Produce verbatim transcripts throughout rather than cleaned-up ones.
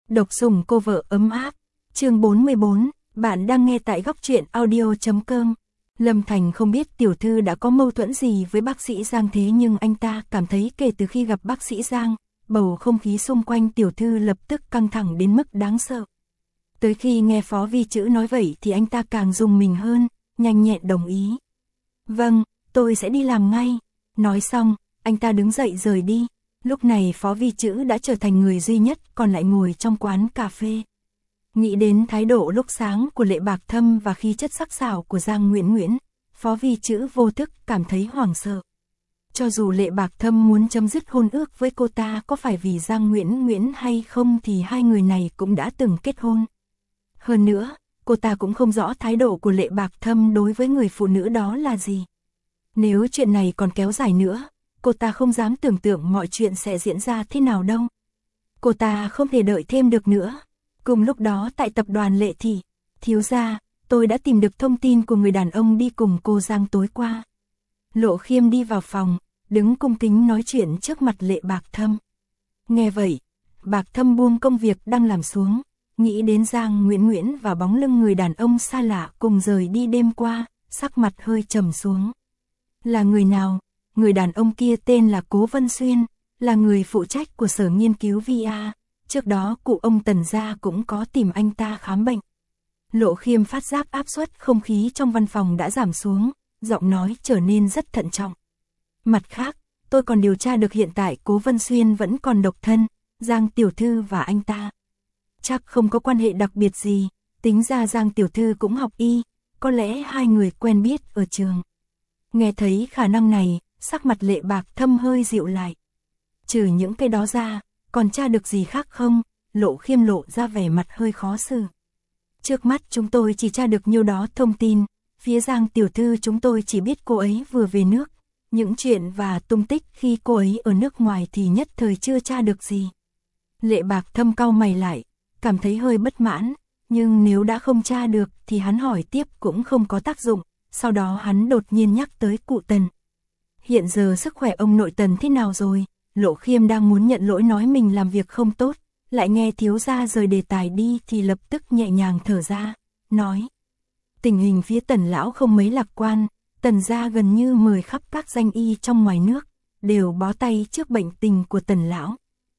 Độc sủng cô vợ ấm áp. Chương bốn mươi bốn, bạn đang nghe tại góc truyện audio chấm com. Lâm Thành không biết tiểu thư đã có mâu thuẫn gì với bác sĩ Giang, thế nhưng anh ta cảm thấy kể từ khi gặp bác sĩ Giang, bầu không khí xung quanh tiểu thư lập tức căng thẳng đến mức đáng sợ. Tới khi nghe Phó Vi Chữ nói vậy thì anh ta càng rùng mình hơn, nhanh nhẹn đồng ý. Vâng, tôi sẽ đi làm ngay. Nói xong, anh ta đứng dậy rời đi. Lúc này Phó Vi Chữ đã trở thành người duy nhất còn lại ngồi trong quán cà phê. Nghĩ đến thái độ lúc sáng của Lệ Bạc Thâm và khí chất sắc sảo của Giang Nguyễn Nguyễn, Phó Vi Chữ vô thức cảm thấy hoảng sợ. Cho dù Lệ Bạc Thâm muốn chấm dứt hôn ước với cô ta có phải vì Giang Nguyễn Nguyễn hay không thì hai người này cũng đã từng kết hôn. Hơn nữa, cô ta cũng không rõ thái độ của Lệ Bạc Thâm đối với người phụ nữ đó là gì. Nếu chuyện này còn kéo dài nữa, cô ta không dám tưởng tượng mọi chuyện sẽ diễn ra thế nào đâu. Cô ta không thể đợi thêm được nữa. Cùng lúc đó tại tập đoàn Lệ Thị, thiếu gia, tôi đã tìm được thông tin của người đàn ông đi cùng cô Giang tối qua. Lộ Khiêm đi vào phòng, đứng cung kính nói chuyện trước mặt Lệ Bạc Thâm. Nghe vậy, Bạc Thâm buông công việc đang làm xuống, nghĩ đến Giang Nguyễn Nguyễn và bóng lưng người đàn ông xa lạ cùng rời đi đêm qua, sắc mặt hơi trầm xuống. Là người nào? Người đàn ông kia tên là Cố Vân Xuyên, là người phụ trách của sở nghiên cứu vê a. Trước đó cụ ông Tần gia cũng có tìm anh ta khám bệnh. Lộ Khiêm phát giác áp suất không khí trong văn phòng đã giảm xuống, giọng nói trở nên rất thận trọng. Mặt khác, tôi còn điều tra được hiện tại Cố Vân Xuyên vẫn còn độc thân, Giang tiểu thư và anh ta chắc không có quan hệ đặc biệt gì, tính ra Giang tiểu thư cũng học y, có lẽ hai người quen biết ở trường. Nghe thấy khả năng này, sắc mặt Lệ Bạc Thâm hơi dịu lại. Trừ những cái đó ra, còn tra được gì khác không? Lộ Khiêm lộ ra vẻ mặt hơi khó xử. Trước mắt chúng tôi chỉ tra được nhiêu đó thông tin, phía Giang tiểu thư chúng tôi chỉ biết cô ấy vừa về nước. Những chuyện và tung tích khi cô ấy ở nước ngoài thì nhất thời chưa tra được gì. Lệ Bạc Thâm cau mày lại, cảm thấy hơi bất mãn, nhưng nếu đã không tra được thì hắn hỏi tiếp cũng không có tác dụng. Sau đó hắn đột nhiên nhắc tới cụ Tần. Hiện giờ sức khỏe ông nội Tần thế nào rồi? Lộ Khiêm đang muốn nhận lỗi nói mình làm việc không tốt, lại nghe thiếu gia rời đề tài đi thì lập tức nhẹ nhàng thở ra, nói. Tình hình phía Tần lão không mấy lạc quan, Tần gia gần như mời khắp các danh y trong ngoài nước, đều bó tay trước bệnh tình của Tần lão.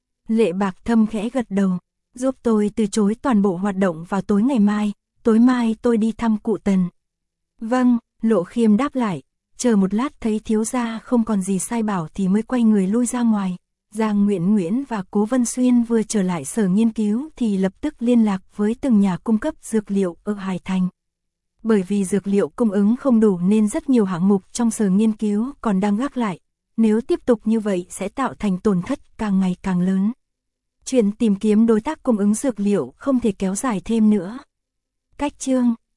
Lệ Bạc Thâm khẽ gật đầu, giúp tôi từ chối toàn bộ hoạt động vào tối ngày mai, tối mai tôi đi thăm cụ Tần. Vâng, Lộ Khiêm đáp lại, chờ một lát thấy thiếu gia không còn gì sai bảo thì mới quay người lui ra ngoài. Giang Nguyễn Nguyễn và Cố Vân Xuyên vừa trở lại sở nghiên cứu thì lập tức liên lạc với từng nhà cung cấp dược liệu ở Hải Thành. Bởi vì dược liệu cung ứng không đủ nên rất nhiều hạng mục trong sở nghiên cứu còn đang gác lại. Nếu tiếp tục như vậy sẽ tạo thành tổn thất càng ngày càng lớn. Chuyện tìm kiếm đối tác cung ứng dược liệu không thể kéo dài thêm nữa. Cách chương